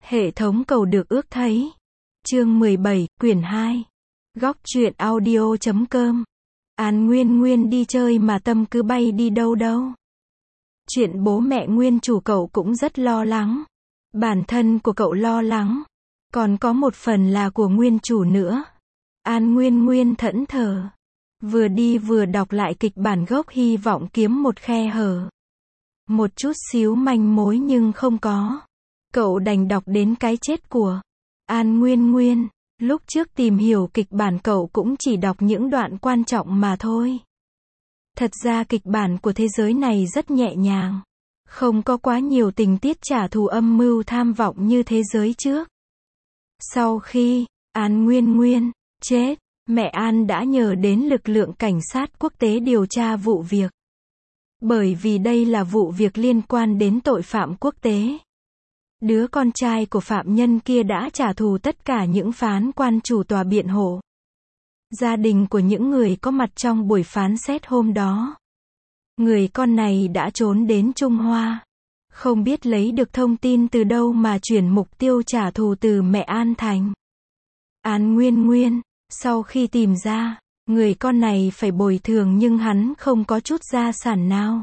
Hệ thống cầu được ước thấy. Chương 17, quyển 2. Góc truyện audio.com. An Nguyên Nguyên đi chơi mà tâm cứ bay đi đâu đâu. Chuyện bố mẹ nguyên chủ cậu cũng rất lo lắng. Bản thân của cậu lo lắng. Còn có một phần là của nguyên chủ nữa. An Nguyên Nguyên thẫn thờ. Vừa đi vừa đọc lại kịch bản gốc hy vọng kiếm một khe hở. Một chút xíu manh mối nhưng không có. Cậu đành đọc đến cái chết của An Nguyên Nguyên. Lúc trước tìm hiểu kịch bản cậu cũng chỉ đọc những đoạn quan trọng mà thôi. Thật ra kịch bản của thế giới này rất nhẹ nhàng. Không có quá nhiều tình tiết trả thù âm mưu tham vọng như thế giới trước. Sau khi An Nguyên Nguyên chết, mẹ An đã nhờ đến lực lượng cảnh sát quốc tế điều tra vụ việc. Bởi vì đây là vụ việc liên quan đến tội phạm quốc tế. Đứa con trai của phạm nhân kia đã trả thù tất cả những phán quan chủ tòa biện hộ. Gia đình của những người có mặt trong buổi phán xét hôm đó. Người con này đã trốn đến Trung Hoa. Không biết lấy được thông tin từ đâu mà chuyển mục tiêu trả thù từ mẹ An thành An Nguyên Nguyên. Sau khi tìm ra, người con này phải bồi thường nhưng hắn không có chút gia sản nào.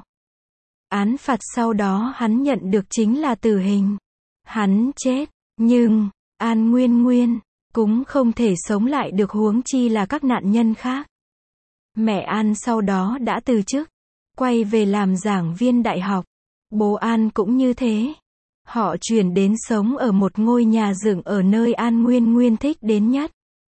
Án phạt sau đó hắn nhận được chính là tử hình. Hắn chết, nhưng An Nguyên Nguyên cũng không thể sống lại được, huống chi là các nạn nhân khác. Mẹ An sau đó đã từ chức, quay về làm giảng viên đại học. Bố An cũng như thế. Họ chuyển đến sống ở một ngôi nhà dựng ở nơi An Nguyên Nguyên thích đến nhất.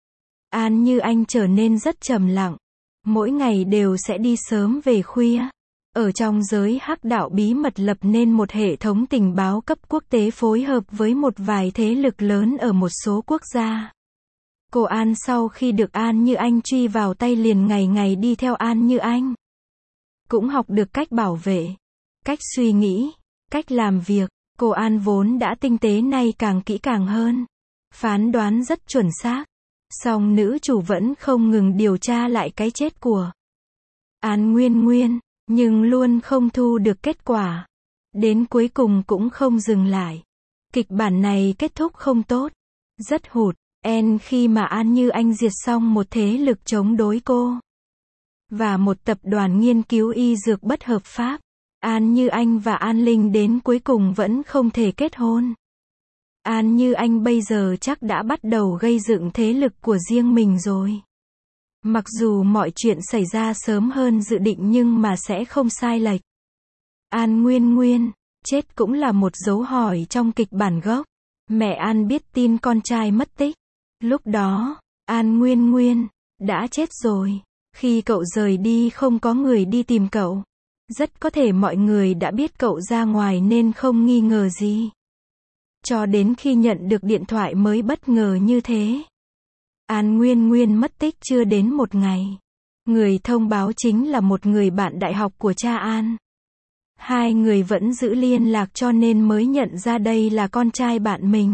An Như Anh trở nên rất trầm lặng. Mỗi ngày đều sẽ đi sớm về khuya. Ở trong giới hắc đạo bí mật lập nên một hệ thống tình báo cấp quốc tế phối hợp với một vài thế lực lớn ở một số quốc gia. Cô An sau khi được An Như Anh truy vào tay liền ngày ngày đi theo An Như Anh. Cũng học được cách bảo vệ, cách suy nghĩ, cách làm việc. Cô An vốn đã tinh tế nay càng kỹ càng hơn. Phán đoán rất chuẩn xác. Song nữ chủ vẫn không ngừng điều tra lại cái chết của An Nguyên Nguyên. Nhưng luôn không thu được kết quả. Đến cuối cùng cũng không dừng lại. Kịch bản này kết thúc không tốt. Rất hụt. Khi mà An Như Anh diệt xong một thế lực chống đối cô. Và một tập đoàn nghiên cứu y dược bất hợp pháp. An Như Anh và An Linh đến cuối cùng vẫn không thể kết hôn. An Như Anh bây giờ chắc đã bắt đầu gây dựng thế lực của riêng mình rồi. Mặc dù mọi chuyện xảy ra sớm hơn dự định nhưng mà sẽ không sai lệch. An Nguyên Nguyên chết cũng là một dấu hỏi trong kịch bản gốc. Mẹ An biết tin con trai mất tích. Lúc đó, An Nguyên Nguyên đã chết rồi. Khi cậu rời đi không có người đi tìm cậu. Rất có thể mọi người đã biết cậu ra ngoài nên không nghi ngờ gì. Cho đến khi nhận được điện thoại mới bất ngờ như thế. An Nguyên Nguyên mất tích chưa đến một ngày. Người thông báo chính là một người bạn đại học của cha An. Hai người vẫn giữ liên lạc cho nên mới nhận ra đây là con trai bạn mình.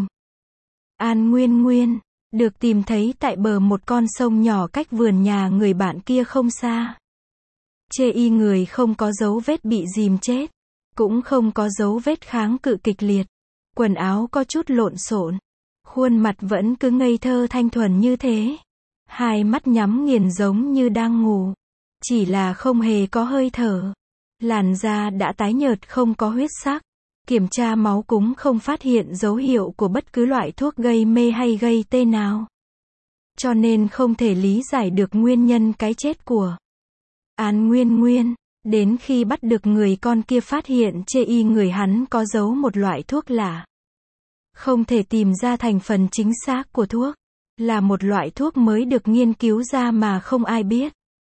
An Nguyên Nguyên được tìm thấy tại bờ một con sông nhỏ cách vườn nhà người bạn kia không xa. Chê y người không có dấu vết bị dìm chết. Cũng không có dấu vết kháng cự kịch liệt. Quần áo có chút lộn xộn. Khuôn mặt vẫn cứ ngây thơ thanh thuần như thế. Hai mắt nhắm nghiền giống như đang ngủ. Chỉ là không hề có hơi thở. Làn da đã tái nhợt không có huyết sắc. Kiểm tra máu cũng không phát hiện dấu hiệu của bất cứ loại thuốc gây mê hay gây tê nào. Cho nên không thể lý giải được nguyên nhân cái chết của An Nguyên Nguyên. Đến khi bắt được người con kia phát hiện chê y người hắn có giấu một loại thuốc lạ. Không thể tìm ra thành phần chính xác của thuốc. Là một loại thuốc mới được nghiên cứu ra mà không ai biết.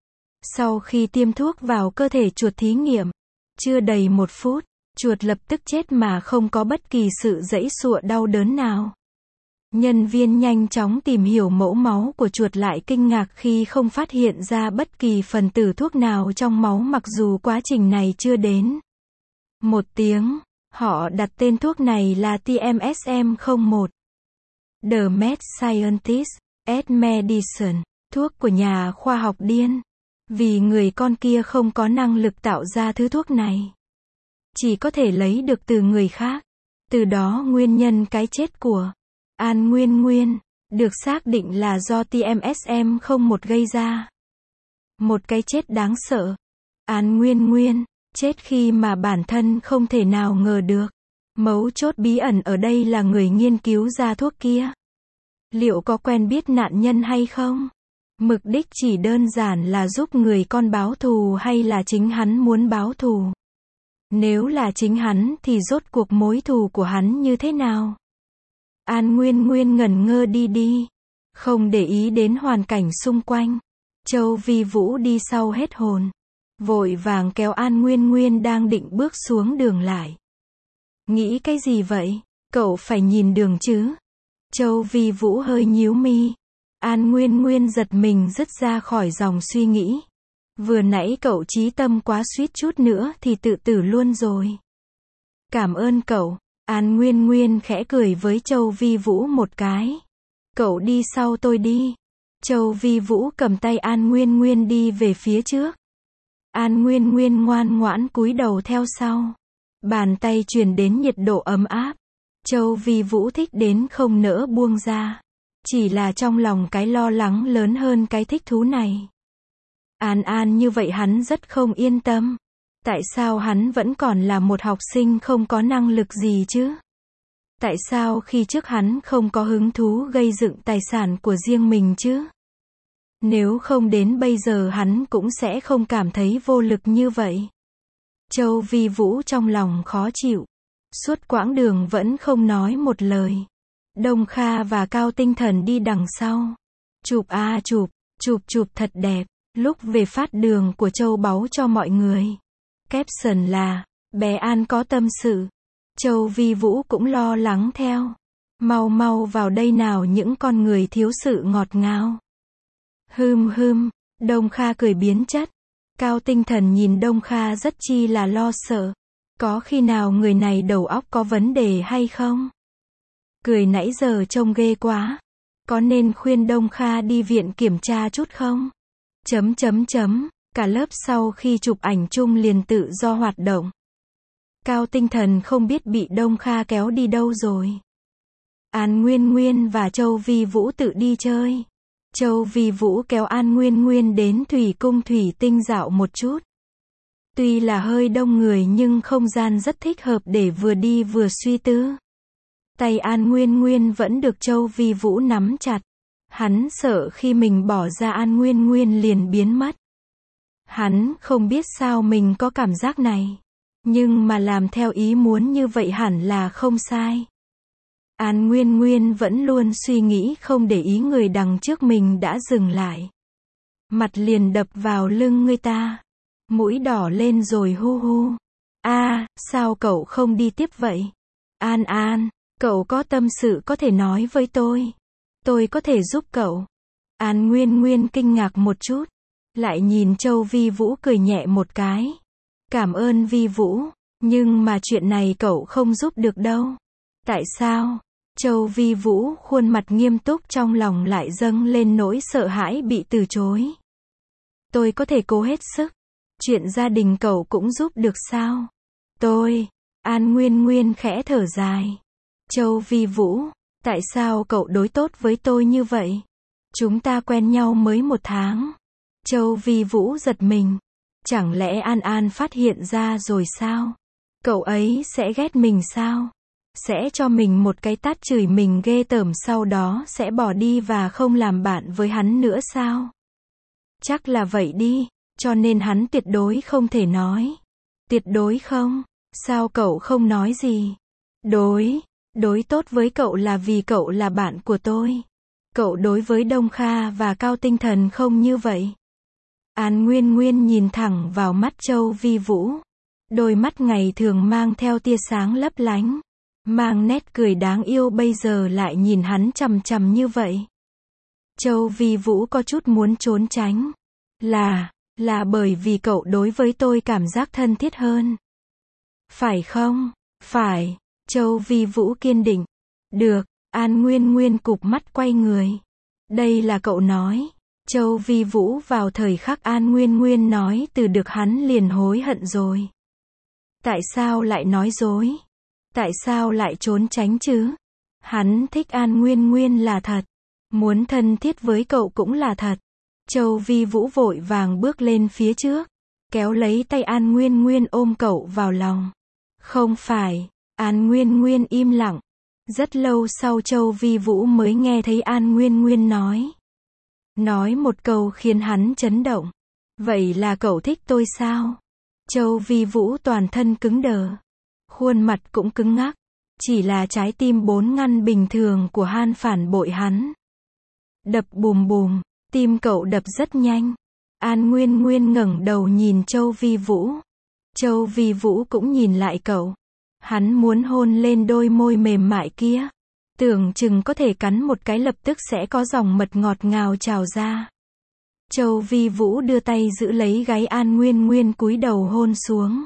Sau khi tiêm thuốc vào cơ thể chuột thí nghiệm, chưa đầy 1 phút, chuột lập tức chết mà không có bất kỳ sự giãy giụa đau đớn nào. Nhân viên nhanh chóng tìm hiểu mẫu máu của chuột lại kinh ngạc khi không phát hiện ra bất kỳ phần tử thuốc nào trong máu mặc dù quá trình này chưa đến 1 tiếng. Họ đặt tên thuốc này là TMSM01. The Mad Scientist, as Medicine. Thuốc của nhà khoa học điên. Vì người con kia không có năng lực tạo ra thứ thuốc này. Chỉ có thể lấy được từ người khác. Từ đó nguyên nhân cái chết của An Nguyên Nguyên được xác định là do TMSM01 gây ra. Một cái chết đáng sợ. An Nguyên Nguyên chết khi mà bản thân không thể nào ngờ được. Mấu chốt bí ẩn ở đây là người nghiên cứu ra thuốc kia. Liệu có quen biết nạn nhân hay không? Mục đích chỉ đơn giản là giúp người con báo thù hay là chính hắn muốn báo thù? Nếu là chính hắn thì rốt cuộc mối thù của hắn như thế nào? An Nguyên Nguyên ngẩn ngơ đi, không để ý đến hoàn cảnh xung quanh. Châu Vi Vũ đi sau hết hồn, vội vàng kéo An Nguyên Nguyên đang định bước xuống đường lại. Nghĩ cái gì vậy? Cậu phải nhìn đường chứ? Châu Vi Vũ hơi nhíu mi. An Nguyên Nguyên giật mình dứt ra khỏi dòng suy nghĩ. Vừa nãy cậu chí tâm quá suýt chút nữa thì tự tử luôn rồi. Cảm ơn cậu. An Nguyên Nguyên khẽ cười với Châu Vi Vũ một cái. Cậu đi sau tôi đi. Châu Vi Vũ cầm tay An Nguyên Nguyên đi về phía trước. An Nguyên Nguyên ngoan ngoãn cúi đầu theo sau. Bàn tay truyền đến nhiệt độ ấm áp. Châu Vi Vũ thích đến không nỡ buông ra. Chỉ là trong lòng cái lo lắng lớn hơn cái thích thú này. An như vậy hắn rất không yên tâm. Tại sao hắn vẫn còn là một học sinh không có năng lực gì chứ? Tại sao khi trước hắn không có hứng thú gây dựng tài sản của riêng mình chứ? Nếu không đến bây giờ hắn cũng sẽ không cảm thấy vô lực như vậy. Châu Vi Vũ trong lòng khó chịu. Suốt quãng đường vẫn không nói một lời. Đông Kha và Cao Tinh Thần đi đằng sau. Chụp thật đẹp. Lúc về phát đường của Châu Báu cho mọi người. Caption là, bé An có tâm sự. Châu Vi Vũ cũng lo lắng theo. Mau vào đây nào những con người thiếu sự ngọt ngào. Đông Kha cười biến chất. Cao Tinh Thần nhìn Đông Kha rất chi là lo sợ. Có khi nào người này đầu óc có vấn đề hay không? Cười nãy giờ trông ghê quá. Có nên khuyên Đông Kha đi viện kiểm tra chút không? Cả lớp sau khi chụp ảnh chung liền tự do hoạt động. Cao Tinh Thần không biết bị Đông Kha kéo đi đâu rồi. An Nguyên Nguyên và Châu Vi Vũ tự đi chơi. Châu Vi Vũ kéo An Nguyên Nguyên đến thủy cung thủy tinh dạo một chút. Tuy là hơi đông người nhưng không gian rất thích hợp để vừa đi vừa suy tư. Tay An Nguyên Nguyên vẫn được Châu Vi Vũ nắm chặt. Hắn sợ khi mình bỏ ra An Nguyên Nguyên liền biến mất. Hắn không biết sao mình có cảm giác này. Nhưng mà làm theo ý muốn như vậy hẳn là không sai. An Nguyên Nguyên vẫn luôn suy nghĩ không để ý người đằng trước mình đã dừng lại. Mặt liền đập vào lưng người ta. Mũi đỏ lên rồi hu. Sao cậu không đi tiếp vậy? An, cậu có tâm sự có thể nói với tôi. Tôi có thể giúp cậu. An Nguyên Nguyên kinh ngạc một chút. Lại nhìn Châu Vi Vũ cười nhẹ một cái. Cảm ơn Vi Vũ. Nhưng mà chuyện này cậu không giúp được đâu. Tại sao? Châu Vi Vũ khuôn mặt nghiêm túc trong lòng lại dâng lên nỗi sợ hãi bị từ chối. Tôi có thể cố hết sức. Chuyện gia đình cậu cũng giúp được sao? An Nguyên Nguyên khẽ thở dài. Châu Vi Vũ, tại sao cậu đối tốt với tôi như vậy? Chúng ta quen nhau mới 1 tháng. Châu Vi Vũ giật mình. Chẳng lẽ An phát hiện ra rồi sao? Cậu ấy sẽ ghét mình sao? Sẽ cho mình một cái tát chửi mình ghê tởm sau đó sẽ bỏ đi và không làm bạn với hắn nữa sao? Chắc là vậy đi, cho nên hắn tuyệt đối không thể nói. Tuyệt đối không? Sao cậu không nói gì? Đối tốt với cậu là vì cậu là bạn của tôi. Cậu đối với Đông Kha và Cao Tinh Thần không như vậy. An Nguyên Nguyên nhìn thẳng vào mắt Châu Vi Vũ. Đôi mắt ngày thường mang theo tia sáng lấp lánh. Mang nét cười đáng yêu bây giờ lại nhìn hắn chằm chằm như vậy. Châu Vi Vũ có chút muốn trốn tránh. Là bởi vì cậu đối với tôi cảm giác thân thiết hơn. Phải không? Phải. Châu Vi Vũ kiên định. Được. An Nguyên Nguyên cụp mắt quay người. Đây là cậu nói. Châu Vi Vũ vào thời khắc An Nguyên Nguyên nói từ được hắn liền hối hận rồi. Tại sao lại nói dối? Tại sao lại trốn tránh chứ? Hắn thích An Nguyên Nguyên là thật. Muốn thân thiết với cậu cũng là thật. Châu Vi Vũ vội vàng bước lên phía trước, kéo lấy tay An Nguyên Nguyên ôm cậu vào lòng. Không phải, An Nguyên Nguyên im lặng. Rất lâu sau Châu Vi Vũ mới nghe thấy An Nguyên Nguyên nói một câu khiến hắn chấn động. Vậy là cậu thích tôi sao? Châu Vi Vũ toàn thân cứng đờ. Khuôn mặt cũng cứng ngắc. Chỉ là trái tim 4 ngăn bình thường của Han phản bội hắn. Đập bùm bùm, tim cậu đập rất nhanh. An Nguyên Nguyên ngẩng đầu nhìn Châu Vi Vũ. Châu Vi Vũ cũng nhìn lại cậu. Hắn muốn hôn lên đôi môi mềm mại kia. Tưởng chừng có thể cắn một cái lập tức sẽ có dòng mật ngọt ngào trào ra. Châu Vi Vũ đưa tay giữ lấy gáy An Nguyên Nguyên cúi đầu hôn xuống.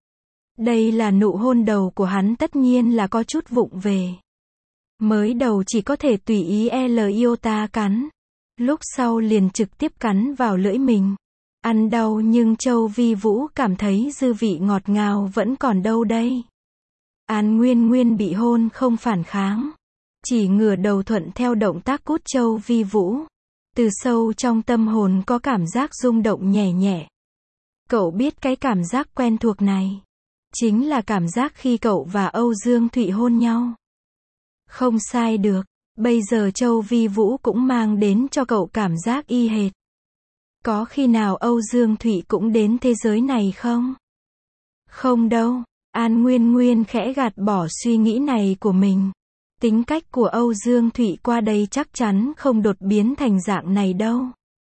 Đây là nụ hôn đầu của hắn, tất nhiên là có chút vụng về. Mới đầu chỉ có thể tùy ý iota cắn. Lúc sau liền trực tiếp cắn vào lưỡi mình. Ăn đau nhưng Châu Vi Vũ cảm thấy dư vị ngọt ngào vẫn còn đâu đây. An Nguyên Nguyên bị hôn không phản kháng. Chỉ ngửa đầu thuận theo động tác cút Châu Vi Vũ. Từ sâu trong tâm hồn có cảm giác rung động nhẹ nhẹ. Cậu biết cái cảm giác quen thuộc này. Chính là cảm giác khi cậu và Âu Dương Thụy hôn nhau. Không sai được. Bây giờ Châu Vi Vũ cũng mang đến cho cậu cảm giác y hệt. Có khi nào Âu Dương Thụy cũng đến thế giới này không? Không đâu. An Nguyên Nguyên khẽ gạt bỏ suy nghĩ này của mình. Tính cách của Âu Dương Thụy qua đây chắc chắn không đột biến thành dạng này đâu.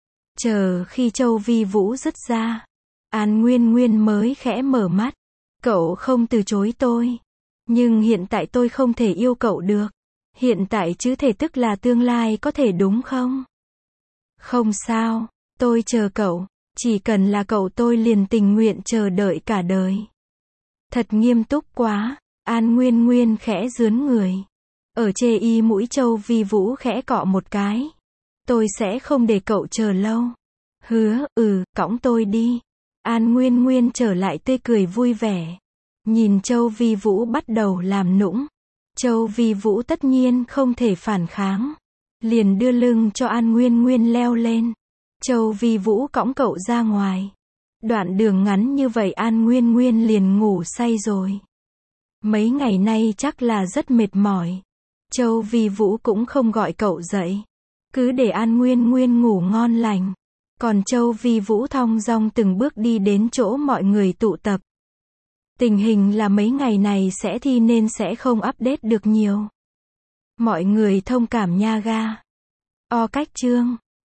Chờ khi Châu Vi Vũ dứt ra, An Nguyên Nguyên mới khẽ mở mắt. Cậu không từ chối tôi. Nhưng hiện tại tôi không thể yêu cậu được. Hiện tại chứ thể tức là tương lai có thể đúng không? Không sao, tôi chờ cậu. Chỉ cần là cậu tôi liền tình nguyện chờ đợi cả đời. Thật nghiêm túc quá. An Nguyên Nguyên khẽ rướn người. Ở chê y mũi Châu Vi Vũ khẽ cọ một cái. Tôi sẽ không để cậu chờ lâu. Hứa, cõng tôi đi. An Nguyên Nguyên trở lại tươi cười vui vẻ. Nhìn Châu Vi Vũ bắt đầu làm nũng. Châu Vi Vũ tất nhiên không thể phản kháng. Liền đưa lưng cho An Nguyên Nguyên leo lên. Châu Vi Vũ cõng cậu ra ngoài. Đoạn đường ngắn như vậy An Nguyên Nguyên liền ngủ say rồi. Mấy ngày nay chắc là rất mệt mỏi. Châu Vi Vũ cũng không gọi cậu dậy. Cứ để An Nguyên Nguyên ngủ ngon lành. Còn Châu Vi Vũ thong dong từng bước đi đến chỗ mọi người tụ tập. Tình hình là mấy ngày này sẽ thi nên sẽ không update được nhiều. Mọi người thông cảm nha ga. O cách chương.